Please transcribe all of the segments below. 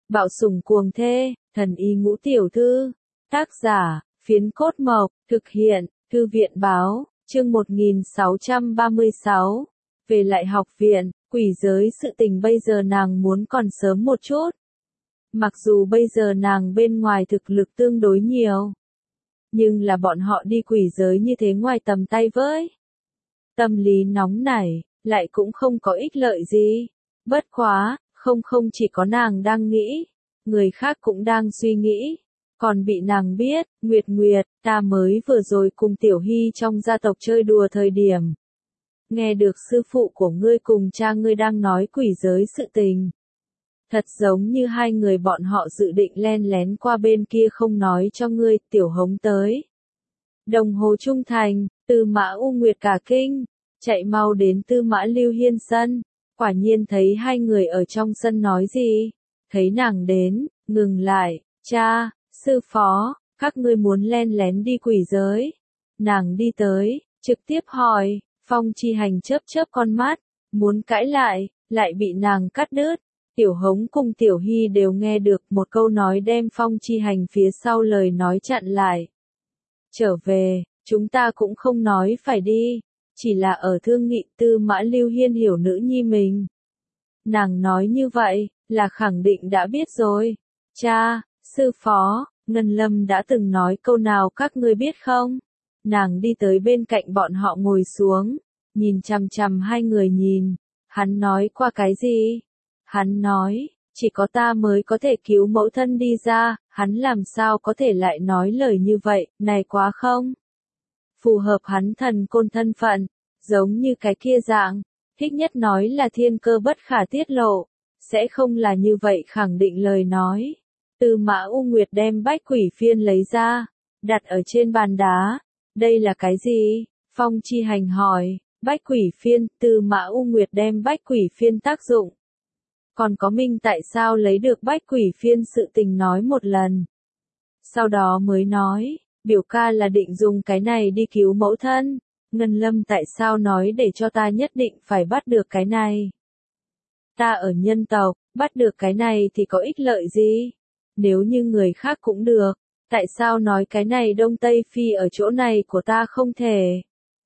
Bạo sủng cuồng thê, thần y ngũ tiểu thư. Tác giả, Phiến Cốt Mộc, thực hiện, Thư viện báo, chương 1636. Về lại học viện, quỷ giới sự tình bây giờ nàng muốn còn sớm một chút. Mặc dù bây giờ nàng bên ngoài thực lực tương đối nhiều, nhưng là bọn họ đi quỷ giới như thế ngoài tầm tay với. Tâm lý nóng nảy, lại cũng không có ích lợi gì. Bất quá, không chỉ có nàng đang nghĩ, người khác cũng đang suy nghĩ. Còn bị nàng biết, Nguyệt, ta mới vừa rồi cùng Tiểu Hy trong gia tộc chơi đùa thời điểm. Nghe được sư phụ của ngươi cùng cha ngươi đang nói quỷ giới sự tình. Thật giống như hai người bọn họ dự định len lén qua bên kia không nói cho ngươi, Tiểu Hống tới. Đồng hồ trung thành, Tư Mã U Nguyệt cả kinh, chạy mau đến Tư Mã Lưu Hiên sân, quả nhiên thấy hai người ở trong sân nói gì. Thấy nàng đến, ngừng lại, cha, sư phó, các ngươi muốn len lén đi quỷ giới. Nàng đi tới, trực tiếp hỏi, Phong Chi Hành chớp con mắt, muốn cãi lại bị nàng cắt đứt. Tiểu Hống cùng Tiểu Hy đều nghe được một câu nói đem Phong Chi Hành phía sau lời nói chặn lại. Trở về, chúng ta cũng không nói phải đi, chỉ là ở thương nghị Tư Mã Lưu Hiên hiểu nữ nhi mình. Nàng nói như vậy, là khẳng định đã biết rồi. Cha, sư phó, Ngân Lâm đã từng nói câu nào các ngươi biết không? Nàng đi tới bên cạnh bọn họ ngồi xuống, nhìn chằm chằm hai người nhìn. Hắn nói qua cái gì? Hắn nói, chỉ có ta mới có thể cứu mẫu thân đi ra, hắn làm sao có thể lại nói lời như vậy, này quá không? Phù hợp hắn thần côn thân phận, giống như cái kia dạng, thích nhất nói là thiên cơ bất khả tiết lộ, sẽ không là như vậy khẳng định lời nói. Tư Mã U Nguyệt đem bách quỷ phiên lấy ra, đặt ở trên bàn đá. Đây là cái gì? Phong Chi Hành hỏi. Bách quỷ phiên, Tư Mã U Nguyệt đem bách quỷ phiên tác dụng. Còn có minh tại sao lấy được bách quỷ phiên sự tình nói một lần. Sau đó mới nói, biểu ca là định dùng cái này đi cứu mẫu thân. Ngân Lâm tại sao nói để cho ta nhất định phải bắt được cái này. Ta ở nhân tộc, bắt được cái này thì có ích lợi gì? Nếu như người khác cũng được, tại sao nói cái này Đông Tây Phi ở chỗ này của ta không thể?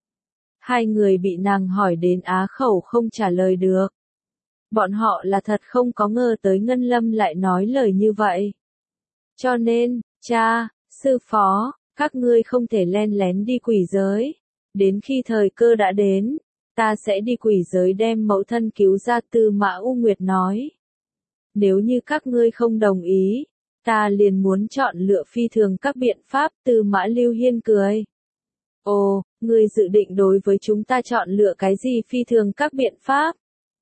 Hai người bị nàng hỏi đến á khẩu không trả lời được. Bọn họ là thật không có ngờ tới Ngân Lâm lại nói lời như vậy. Cho nên, cha, sư phó, các ngươi không thể len lén đi quỷ giới. Đến khi thời cơ đã đến, ta sẽ đi quỷ giới đem mẫu thân cứu ra. Tư Mã U Nguyệt nói. Nếu như các ngươi không đồng ý, ta liền muốn chọn lựa phi thường các biện pháp. Tư Mã Lưu Hiên cười. Ồ, ngươi dự định đối với chúng ta chọn lựa cái gì phi thường các biện pháp?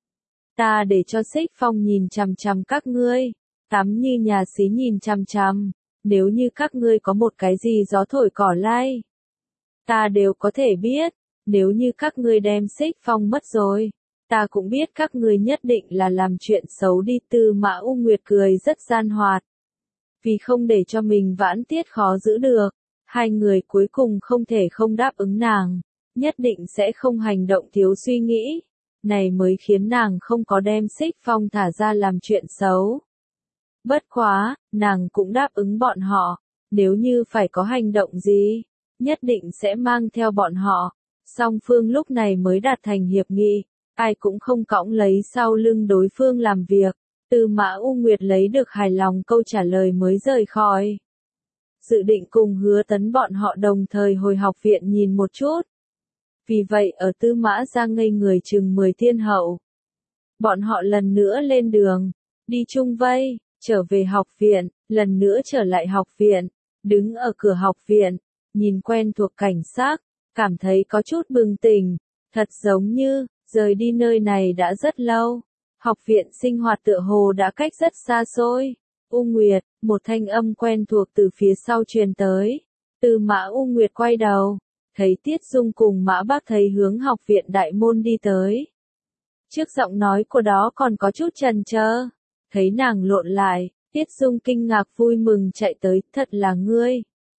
Ta để cho Xích Phong nhìn chằm chằm các ngươi, tắm như nhà xí nhìn chằm chằm, nếu như các ngươi có một cái gì gió thổi cỏ lay, ta đều có thể biết, nếu như các ngươi đem Xích Phong mất rồi, ta cũng biết các ngươi nhất định là làm chuyện xấu đi. Tư Mã U Nguyệt cười rất gian hoạt, vì không để cho mình vãn tiết khó giữ được, hai người cuối cùng không thể không đáp ứng nàng, nhất định sẽ không hành động thiếu suy nghĩ. Này mới khiến nàng không có đem Xích Phong thả ra làm chuyện xấu. Bất quá, nàng cũng đáp ứng bọn họ, nếu như phải có hành động gì, nhất định sẽ mang theo bọn họ. Song phương lúc này mới đạt thành hiệp nghị, ai cũng không cõng lấy sau lưng đối phương làm việc. Tư Mã U Nguyệt lấy được hài lòng câu trả lời mới rời khỏi. Dự định cùng Hứa Tấn bọn họ đồng thời hồi học viện nhìn một chút. Vì vậy ở Tư Mã ra ngây người chừng 10 thiên hậu. Bọn họ lần nữa lên đường, đi chung vây, trở về học viện, lần nữa trở lại học viện, đứng ở cửa học viện, nhìn quen thuộc cảnh sắc, cảm thấy có chút bừng tỉnh, thật giống như, rời đi nơi này đã rất lâu. Học viện sinh hoạt tựa hồ đã cách rất xa xôi. U Nguyệt, một thanh âm quen thuộc từ phía sau truyền tới. Tư Mã U Nguyệt quay đầu. Thấy Tiết Dung cùng Mã Bác thấy hướng học viện đại môn đi tới. Trước giọng nói của đó còn có chút chần chờ. Thấy nàng lộn lại, Tiết Dung kinh ngạc vui mừng chạy tới, thật là ngươi.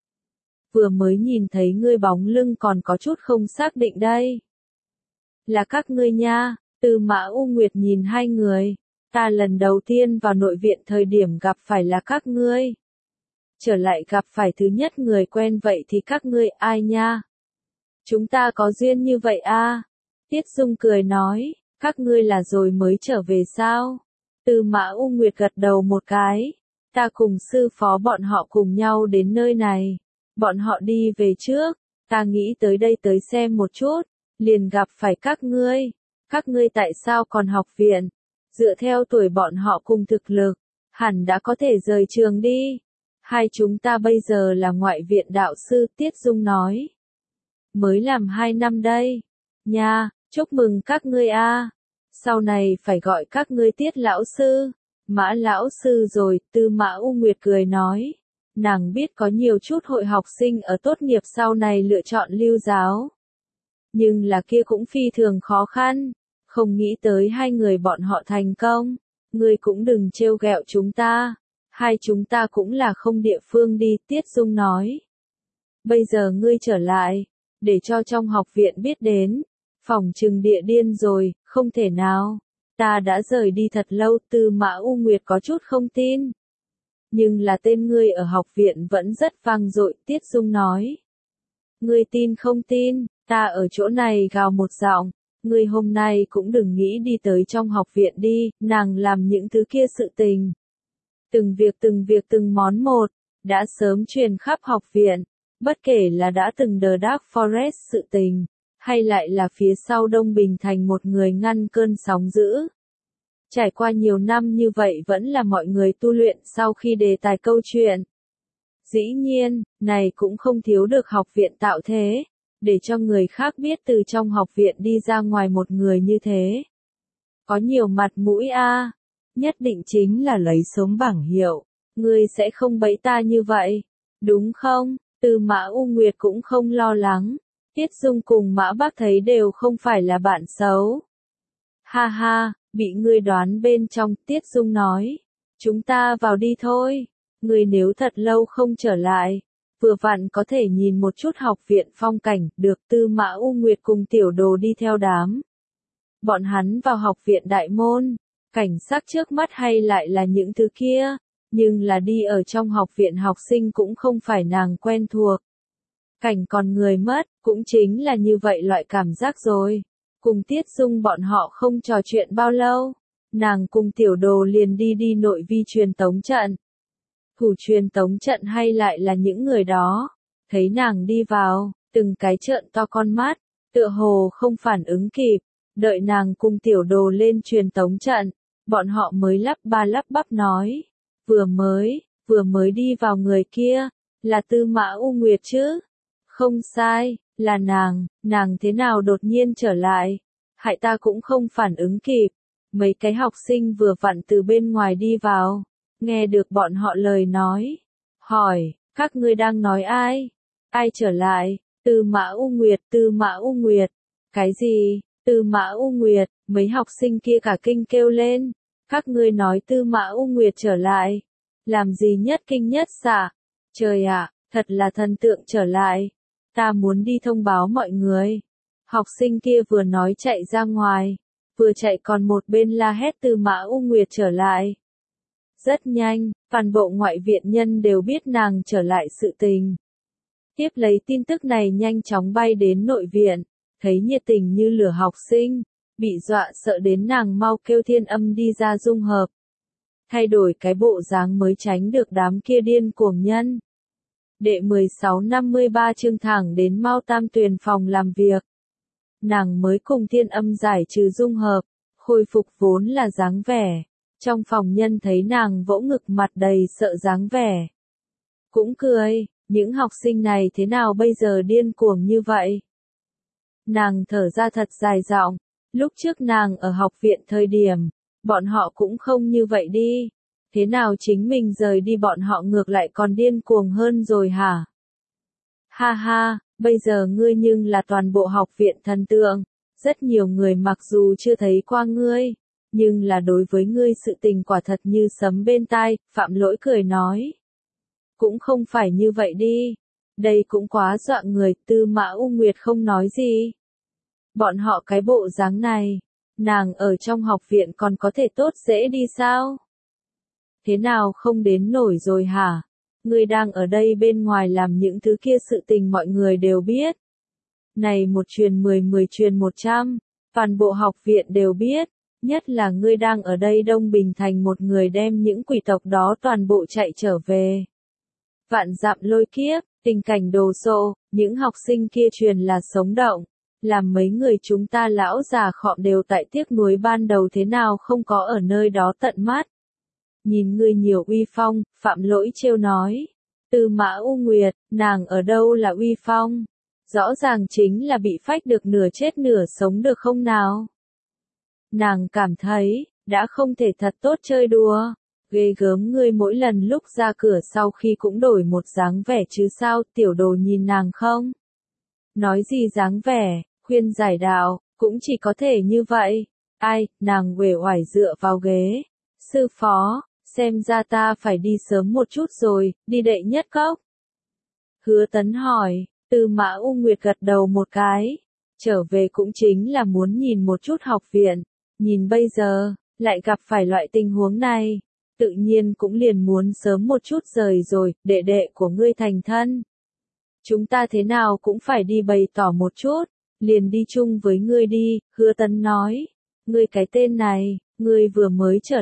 Vừa mới nhìn thấy ngươi bóng lưng còn có chút không xác định đây. Là các ngươi nha. Tư Mã U Nguyệt nhìn hai người. Ta lần đầu tiên vào nội viện thời điểm gặp phải là các ngươi. Trở lại gặp phải thứ nhất người quen vậy thì các ngươi ai nha? Chúng ta có duyên như vậy à? Tiết Dung cười nói, các ngươi là rồi mới trở về sao? Tư Mã U Nguyệt gật đầu một cái. Ta cùng sư phó bọn họ cùng nhau đến nơi này. Bọn họ đi về trước. Ta nghĩ tới đây tới xem một chút. Liền gặp phải các ngươi. Các ngươi tại sao còn học viện? Dựa theo tuổi bọn họ cùng thực lực, hẳn đã có thể rời trường đi. Hai chúng ta bây giờ là ngoại viện đạo sư, Tiết Dung nói. Mới làm 2 năm đây. Nha, chúc mừng các ngươi a. Sau này phải gọi các ngươi Tiết lão sư, Mã lão sư rồi, Tư Mã U Nguyệt cười nói. Nàng biết có nhiều chút hội học sinh ở tốt nghiệp sau này lựa chọn lưu giáo. Nhưng là kia cũng phi thường khó khăn. Không nghĩ tới hai người bọn họ thành công. Ngươi cũng đừng trêu ghẹo chúng ta. Hai chúng ta cũng là không địa phương đi, Tiết Dung nói. Bây giờ ngươi trở lại, để cho trong học viện biết đến. Phỏng chừng địa điên rồi, không thể nào. Ta đã rời đi thật lâu, Tư Mã U Nguyệt có chút không tin. Nhưng là tên ngươi ở học viện vẫn rất vang dội, Tiết Dung nói. Ngươi tin không tin, ta ở chỗ này gào một giọng. Ngươi hôm nay cũng đừng nghĩ đi tới trong học viện đi, nàng làm những thứ kia sự tình. Từng việc từng món một, đã sớm truyền khắp học viện, bất kể là đã từng The Dark Forest sự tình, hay lại là phía sau Đông Bình thành một người ngăn cơn sóng dữ. Trải qua nhiều năm như vậy vẫn là mọi người tu luyện sau khi đề tài câu chuyện. Dĩ nhiên, này cũng không thiếu được học viện tạo thế. Để cho người khác biết từ trong học viện đi ra ngoài một người như thế. Có nhiều mặt mũi a, nhất định chính là lấy sống bảng hiệu, ngươi sẽ không bẫy ta như vậy, đúng không? Tư Mã U Nguyệt cũng không lo lắng, Tiết Dung cùng Mã Bác thấy đều không phải là bạn xấu. Ha ha, bị ngươi đoán bên trong, Tiết Dung nói, chúng ta vào đi thôi, ngươi nếu thật lâu không trở lại. Vừa vặn có thể nhìn một chút học viện phong cảnh, được Tư Mã U Nguyệt cùng tiểu đồ đi theo đám. Bọn hắn vào học viện đại môn, cảnh sắc trước mắt hay lại là những thứ kia, nhưng là đi ở trong học viện học sinh cũng không phải nàng quen thuộc. Cảnh còn người mất, cũng chính là như vậy loại cảm giác rồi. Cùng Tiết Dung bọn họ không trò chuyện bao lâu, nàng cùng tiểu đồ liền đi nội vi truyền tống trận. Thủ truyền tống trận hay lại là những người đó, thấy nàng đi vào, từng cái trợn to con mắt, tựa hồ không phản ứng kịp, đợi nàng cùng tiểu đồ lên truyền tống trận, bọn họ mới lắp bắp nói, vừa mới đi vào người kia, là Tư Mã U Nguyệt chứ? Không sai, là nàng thế nào đột nhiên trở lại, hại ta cũng không phản ứng kịp, mấy cái học sinh vừa vặn từ bên ngoài đi vào. Nghe được bọn họ lời nói, hỏi, các ngươi đang nói ai? Ai trở lại? Tư Mã U Nguyệt. Cái gì? Tư Mã U Nguyệt, mấy học sinh kia cả kinh kêu lên. Các ngươi nói Tư Mã U Nguyệt trở lại. Làm gì nhất kinh nhất xạ? Trời ạ, thật là thần tượng trở lại. Ta muốn đi thông báo mọi người. Học sinh kia vừa nói chạy ra ngoài, vừa chạy còn một bên la hét Tư Mã U Nguyệt trở lại. Rất nhanh, toàn bộ ngoại viện nhân đều biết nàng trở lại sự tình. Tiếp lấy tin tức này nhanh chóng bay đến nội viện, thấy nhiệt tình như lửa học sinh, bị dọa sợ đến nàng mau kêu Thiên Âm đi ra dung hợp. Thay đổi cái bộ dáng mới tránh được đám kia điên cuồng nhân. Đệ 1653 chương thẳng đến Mao Tam Tuyền phòng làm việc. Nàng mới cùng Thiên Âm giải trừ dung hợp, khôi phục vốn là dáng vẻ. Trong phòng nhân thấy nàng vỗ ngực mặt đầy sợ dáng vẻ. Cũng cười, những học sinh này thế nào bây giờ điên cuồng như vậy? Nàng thở ra thật dài giọng, lúc trước nàng ở học viện thời điểm, bọn họ cũng không như vậy đi. Thế nào chính mình rời đi bọn họ ngược lại còn điên cuồng hơn rồi hả? Ha ha, bây giờ ngươi nhưng là toàn bộ học viện thần tượng. Rất nhiều người mặc dù chưa thấy qua ngươi, nhưng là đối với ngươi sự tình quả thật như sấm bên tai, Phạm Lỗi cười nói. Cũng không phải như vậy đi. Đây cũng quá dọa người, Tư Mã U Nguyệt không nói gì. Bọn họ cái bộ dáng này, nàng ở trong học viện còn có thể tốt dễ đi sao? Thế nào không đến nổi rồi hả? Ngươi đang ở đây bên ngoài làm những thứ kia sự tình mọi người đều biết. Này một truyền 10 10 truyền 100, toàn bộ học viện đều biết, nhất là ngươi đang ở đây Đông Bình Thành một người đem những quỷ tộc đó toàn bộ chạy trở về. Vạn dặm lôi kiếp, tình cảnh đồ sộ, những học sinh kia truyền là sống động, làm mấy người chúng ta lão già khọm đều tại tiếc nuối ban đầu thế nào không có ở nơi đó tận mắt. Nhìn ngươi nhiều uy phong, Phạm Lỗi trêu nói. Tư Mã U Nguyệt, nàng ở đâu là uy phong? Rõ ràng chính là bị phách được nửa chết nửa sống được không nào? Nàng cảm thấy, đã không thể thật tốt chơi đùa. Ghê gớm ngươi mỗi lần lúc ra cửa sau khi cũng đổi một dáng vẻ chứ sao, tiểu đồ nhìn nàng không? Nói gì dáng vẻ, khuyên giải đạo, cũng chỉ có thể như vậy. Ai, nàng uể oải dựa vào ghế. Sư phó, xem ra ta phải đi sớm một chút rồi, đi đệ nhất cốc. Hứa Tấn hỏi, Tư Mã U Nguyệt gật đầu một cái. Trở về cũng chính là muốn nhìn một chút học viện. Nhìn bây giờ, lại gặp phải loại tình huống này. Tự nhiên cũng liền muốn sớm một chút rời rồi, đệ đệ của ngươi thành thân. Chúng ta thế nào cũng phải đi bày tỏ một chút, liền đi chung với ngươi đi, Hứa Tấn nói. Ngươi cái tên này, ngươi vừa mới trở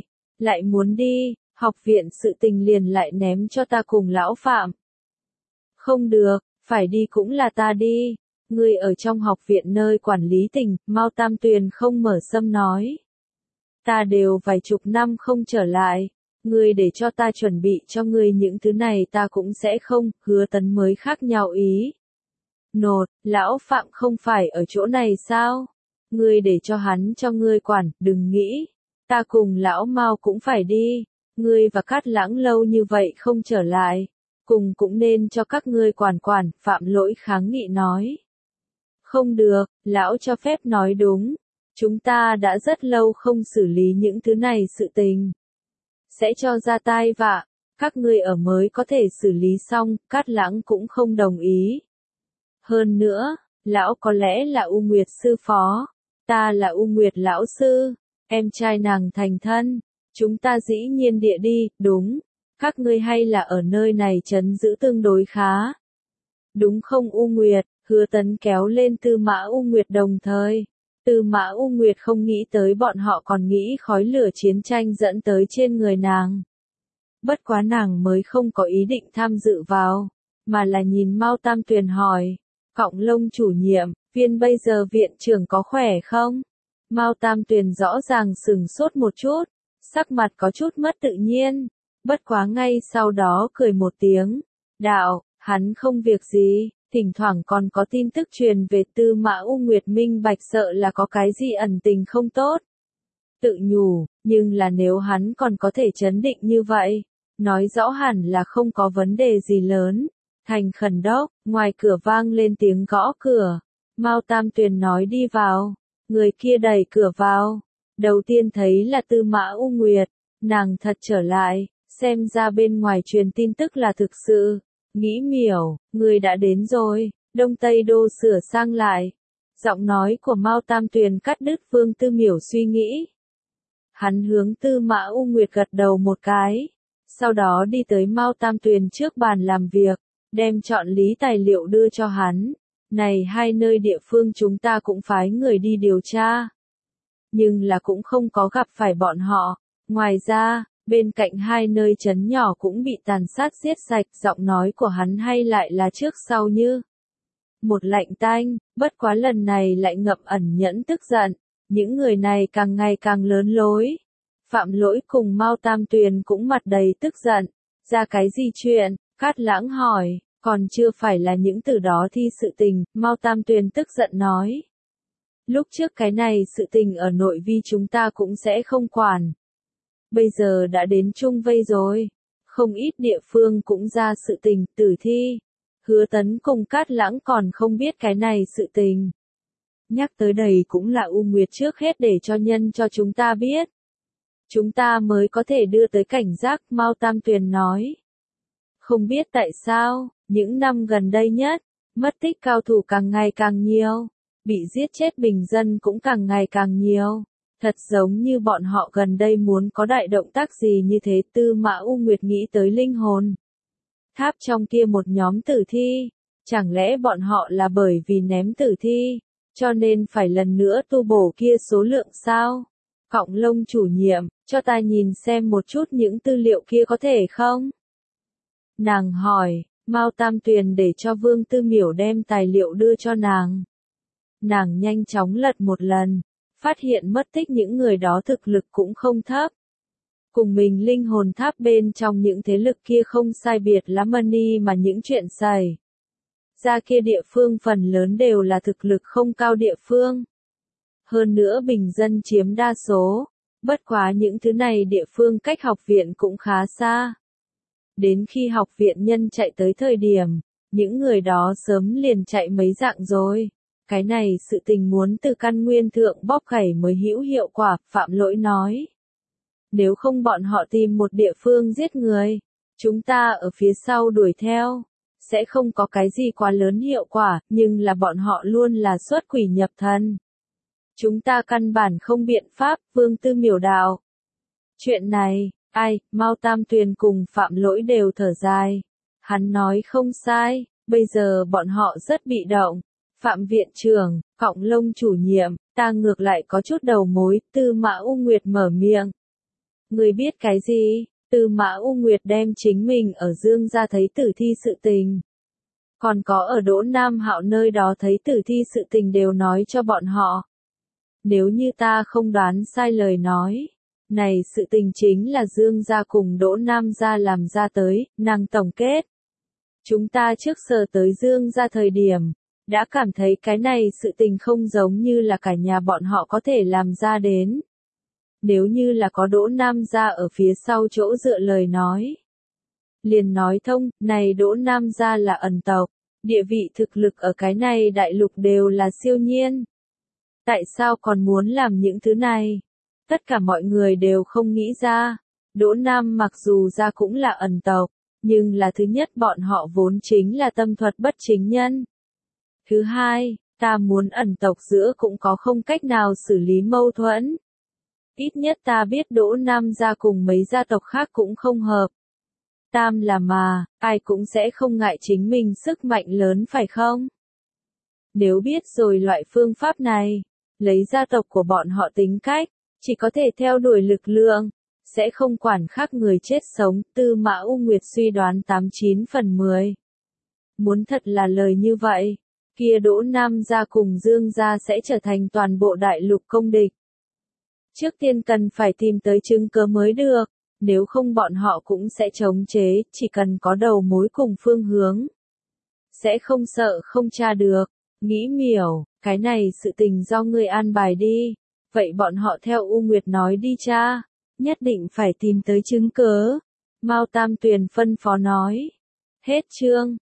lại muốn đi, học viện sự tình liền lại ném cho ta cùng lão Phạm. Không được, phải đi cũng là ta đi. Ngươi ở trong học viện nơi quản lý tình, Mao Tam Tuyền không mở sâm nói. Ta đều vài chục năm không trở lại, ngươi để cho ta chuẩn bị cho ngươi những thứ này ta cũng sẽ không, Hứa Tấn mới khác nhau ý. Nột, lão Phạm không phải ở chỗ này sao? Ngươi để cho hắn cho ngươi quản, đừng nghĩ. Ta cùng lão Mao cũng phải đi, ngươi và Cát Lãng lâu như vậy không trở lại, cùng cũng nên cho các ngươi quản, Phạm Lỗi kháng nghị nói. Không được, lão cho phép nói đúng, chúng ta đã rất lâu không xử lý những thứ này sự tình. Sẽ cho ra tai vạ, các ngươi ở mới có thể xử lý xong, Cát Lãng cũng không đồng ý. Hơn nữa, lão có lẽ là U Nguyệt sư phó, ta là U Nguyệt lão sư. Em trai nàng thành thân, chúng ta dĩ nhiên địa đi, đúng, các ngươi hay là ở nơi này trấn giữ tương đối khá. Đúng không U Nguyệt, Hứa Tấn kéo lên Tư Mã U Nguyệt đồng thời. Tư Mã U Nguyệt không nghĩ tới bọn họ còn nghĩ khói lửa chiến tranh dẫn tới trên người nàng. Bất quá nàng mới không có ý định tham dự vào, mà là nhìn Mao Tam Tuyền hỏi, Cọng Lông chủ nhiệm, viên bây giờ viện trưởng có khỏe không? Mao Tam Tuyền rõ ràng sừng sốt một chút, sắc mặt có chút mất tự nhiên, bất quá ngay sau đó cười một tiếng, đạo, hắn không việc gì, thỉnh thoảng còn có tin tức truyền về Tư Mã U Nguyệt minh bạch sợ là có cái gì ẩn tình không tốt. Tự nhủ, nhưng là nếu hắn còn có thể chấn định như vậy, nói rõ hẳn là không có vấn đề gì lớn. Thành khẩn đốc, ngoài cửa vang lên tiếng gõ cửa, Mao Tam Tuyền nói đi vào. Người kia đẩy cửa vào, đầu tiên thấy là Tư Mã U Nguyệt, nàng thật trở lại, xem ra bên ngoài truyền tin tức là thực sự, nghĩ miểu, người đã đến rồi, Đông Tây Đô sửa sang lại. Giọng nói của Mao Tam Tuyền cắt đứt Vương Tư Miểu suy nghĩ. Hắn hướng Tư Mã U Nguyệt gật đầu một cái, sau đó đi tới Mao Tam Tuyền trước bàn làm việc, đem chọn lý tài liệu đưa cho hắn. Này hai nơi địa phương chúng ta cũng phái người đi điều tra. Nhưng là cũng không có gặp phải bọn họ. Ngoài ra, bên cạnh hai nơi trấn nhỏ cũng bị tàn sát giết sạch. Giọng nói của hắn hay lại là trước sau như một lạnh tanh, bất quá lần này lại ngậm ẩn nhẫn tức giận. Những người này càng ngày càng lớn lối. Phạm Lỗi cùng Mao Tam Tuyền cũng mặt đầy tức giận. Ra cái gì chuyện? Cát Lãng hỏi. Còn chưa phải là những từ đó thi sự tình, Mao Tam Tuyền tức giận nói. Lúc trước cái này sự tình ở nội vi chúng ta cũng sẽ không quản. Bây giờ đã đến chung vây rồi. Không ít địa phương cũng ra sự tình, tử thi. Hứa Tấn cùng Cát Lãng còn không biết cái này sự tình. Nhắc tới đây cũng là U Nguyệt trước hết để cho nhân cho chúng ta biết. Chúng ta mới có thể đưa tới cảnh giác, Mao Tam Tuyền nói. Không biết tại sao, những năm gần đây nhất, mất tích cao thủ càng ngày càng nhiều. bị giết chết bình dân cũng càng ngày càng nhiều. Thật giống như bọn họ gần đây muốn có đại động tác gì như thế. Tư Mã U Nguyệt nghĩ tới linh hồn tháp trong kia một nhóm tử thi. Chẳng lẽ bọn họ là bởi vì ném tử thi, cho nên phải lần nữa tu bổ kia số lượng sao? Cọng lông chủ nhiệm, cho ta nhìn xem một chút những tư liệu kia có thể không? Nàng hỏi, Mao Tam Tuyền để cho Vương Tư Miểu đem tài liệu đưa cho nàng. Nàng nhanh chóng lật một lần, phát hiện mất tích những người đó thực lực cũng không thấp. Cùng mình linh hồn tháp bên trong những thế lực kia không sai biệt lắm mà những chuyện xảy ra kia địa phương phần lớn đều là thực lực không cao địa phương. Hơn nữa bình dân chiếm đa số, bất quá những thứ này địa phương cách học viện cũng khá xa. Đến khi học viện nhân chạy tới thời điểm, những người đó sớm liền chạy mấy dạng rồi. Cái này sự tình muốn từ căn nguyên thượng bóp khẩy mới hữu hiệu quả, Phạm Lỗi nói. Nếu không bọn họ tìm một địa phương giết người, chúng ta ở phía sau đuổi theo, sẽ không có cái gì quá lớn hiệu quả, nhưng là bọn họ luôn là xuất quỷ nhập thần. Chúng ta căn bản không biện pháp, Vương Tư Miểu đạo. Chuyện này, Mao Tam Tuyền cùng Phạm Lỗi đều thở dài. Hắn nói không sai, bây giờ bọn họ rất bị động. Phạm viện trưởng, Cọng Lông chủ nhiệm, ta ngược lại có chút đầu mối. Tư Mã U Nguyệt mở miệng. Người biết cái gì? Tư Mã U Nguyệt đem chính mình ở Dương gia thấy tử thi sự tình. Còn có ở Đỗ Nam Hạo nơi đó thấy tử thi sự tình đều nói cho bọn họ. Nếu như ta không đoán sai lời nói, này sự tình chính là Dương gia cùng Đỗ Nam gia làm ra tới, nàng tổng kết. Chúng ta trước giờ tới Dương gia thời điểm, đã cảm thấy cái này sự tình không giống như là cả nhà bọn họ có thể làm ra đến. Nếu như là có Đỗ Nam gia ở phía sau chỗ dựa lời nói. Liền nói thông, này Đỗ Nam gia là ẩn tộc, địa vị thực lực ở cái này đại lục đều là siêu nhiên. Tại sao còn muốn làm những thứ này? Tất cả mọi người đều không nghĩ ra. Đỗ Nam mặc dù ra cũng là ẩn tộc, nhưng là thứ nhất bọn họ vốn chính là tâm thuật bất chính nhân. Thứ hai, ta muốn ẩn tộc giữa cũng có không cách nào xử lý mâu thuẫn. Ít nhất ta biết Đỗ Nam gia cùng mấy gia tộc khác cũng không hợp. Tam là mà, ai cũng sẽ không ngại chính mình sức mạnh lớn phải không? Nếu biết rồi loại phương pháp này, lấy gia tộc của bọn họ tính cách, chỉ có thể theo đuổi lực lượng, sẽ không quản khác người chết sống. Tư Mã U Nguyệt suy đoán 89 phần 10. Muốn thật là lời như vậy, kia Đỗ Nam gia cùng Dương gia sẽ trở thành toàn bộ đại lục công địch. Trước tiên cần phải tìm tới chứng cớ mới được, nếu không bọn họ cũng sẽ chống chế, chỉ cần có đầu mối cùng phương hướng. Sẽ không sợ không tra được, nghĩ Miểu, cái này sự tình do ngươi an bài đi, vậy bọn họ theo U Nguyệt nói đi cha, nhất định phải tìm tới chứng cớ. Mao Tam Tuyền phân phó nói. Hết chương.